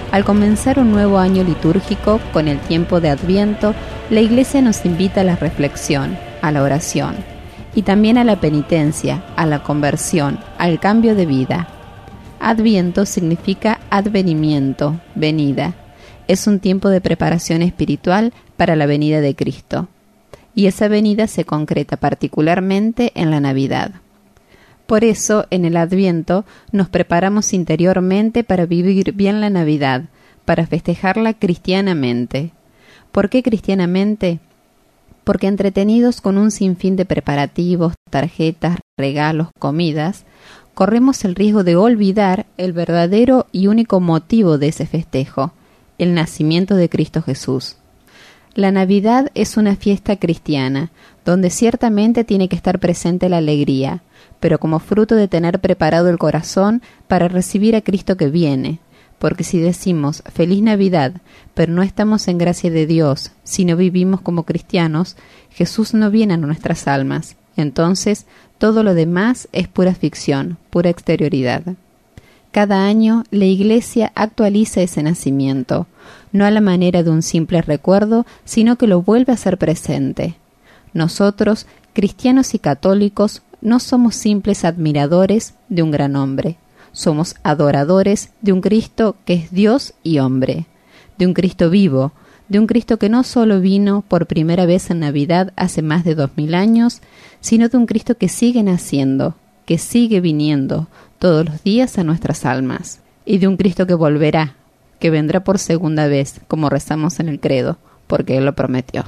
Al comenzar un nuevo año litúrgico, con el tiempo de Adviento, la Iglesia nos invita a la reflexión, a la oración, y también a la penitencia, a la conversión, al cambio de vida. Adviento significa advenimiento, venida. Es un tiempo de preparación espiritual para la venida de Cristo. Y esa venida se concreta particularmente en la Navidad. Por eso, en el Adviento, nos preparamos interiormente para vivir bien la Navidad, para festejarla cristianamente. ¿Por qué cristianamente? Porque entretenidos con un sinfín de preparativos, tarjetas, regalos, comidas, corremos el riesgo de olvidar el verdadero y único motivo de ese festejo, el nacimiento de Cristo Jesús. La Navidad es una fiesta cristiana, donde ciertamente tiene que estar presente la alegría, pero como fruto de tener preparado el corazón para recibir a Cristo que viene, porque si decimos Feliz Navidad, pero no estamos en gracia de Dios, si no vivimos como cristianos, Jesús no viene a nuestras almas. Entonces, todo lo demás es pura ficción, pura exterioridad. Cada año, la Iglesia actualiza ese nacimiento, no a la manera de un simple recuerdo, sino que lo vuelve a hacer presente. Nosotros, cristianos y católicos, no somos simples admiradores de un gran hombre, somos adoradores de un Cristo que es Dios y hombre, de un Cristo vivo, de un Cristo que no solo vino por primera vez en Navidad hace más de 2000 años, sino de un Cristo que sigue naciendo, que sigue viniendo todos los días a nuestras almas, y de un Cristo que volverá, que vendrá por segunda vez, como rezamos en el credo, porque Él lo prometió.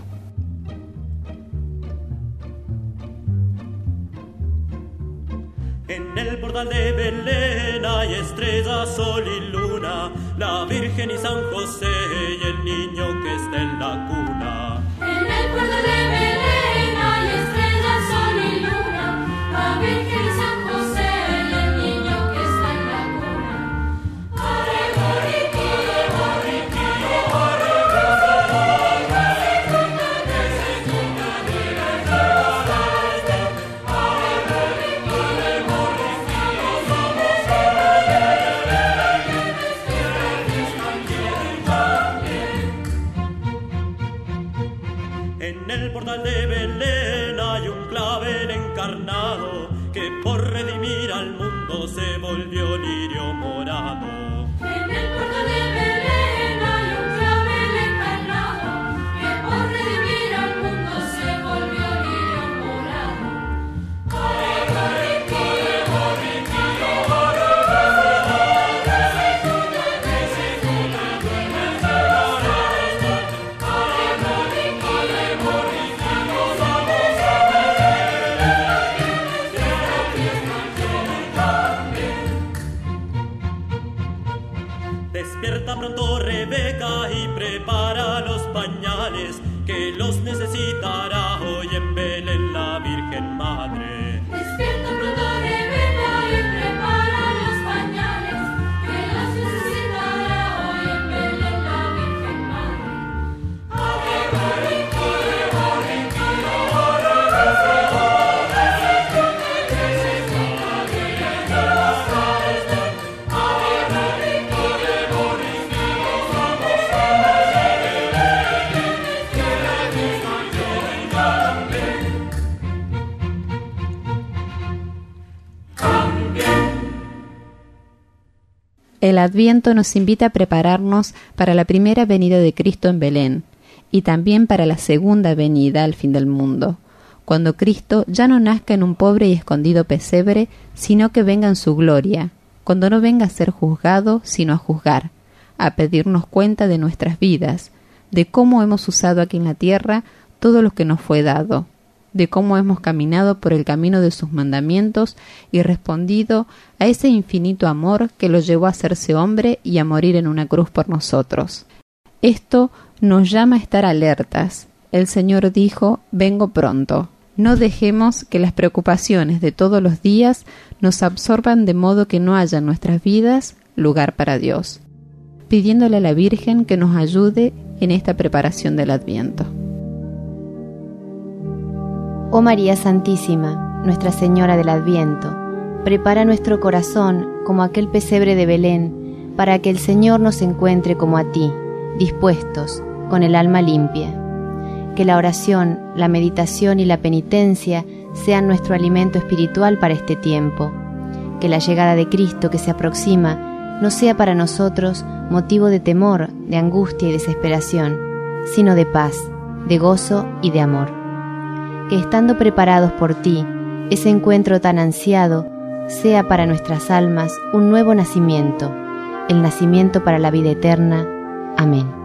En el portal de Belén hay estrellas, sol y luna, la Virgen y San José y el niño que está en la cuna. En el portal de Belén hay estrellas, sol y luna, la Virgen y San José y el niño que está en la cuna. Ore, gorriki, gorriki, ore, en el portal de Belén hay un clavel encarnado que por redimir al mundo se volvió lirio morado. En el portal de Belén hay un clavel encarnado que por redimir al mundo se volvió lirio morado. Ore, gorriki, gorriki, ore, Despierta pronto Rebeca y prepara los pañales que los necesitará hoy en Belén la Virgen Madre. despierta pronto Rebeca y prepara los pañales que los necesitará hoy en Belén la Virgen Madre. Ore, gorriki, gorriki, ore, El Adviento nos invita a prepararnos para la primera venida de Cristo en Belén y también para la segunda venida al fin del mundo, cuando Cristo ya no nazca en un pobre y escondido pesebre, sino que venga en su gloria, cuando no venga a ser juzgado, sino a juzgar, a pedirnos cuenta de nuestras vidas, de cómo hemos usado aquí en la tierra todo lo que nos fue dado, de cómo hemos caminado por el camino de sus mandamientos y respondido a ese infinito amor que lo llevó a hacerse hombre y a morir en una cruz por nosotros. Esto nos llama a estar alertas. El Señor dijo, vengo pronto. No dejemos que las preocupaciones de todos los días nos absorban de modo que no haya en nuestras vidas lugar para Dios, pidiéndole a la Virgen que nos ayude en esta preparación del Adviento. Oh María Santísima, Nuestra Señora del Adviento, prepara nuestro corazón como aquel pesebre de Belén para que el Señor nos encuentre como a ti, dispuestos, con el alma limpia. Que la oración, la meditación y la penitencia sean nuestro alimento espiritual para este tiempo. Que la llegada de Cristo que se aproxima no sea para nosotros motivo de temor, de angustia y desesperación, sino de paz, de gozo y de amor. Que estando preparados por ti, ese encuentro tan ansiado sea para nuestras almas un nuevo nacimiento, el nacimiento para la vida eterna. Amén.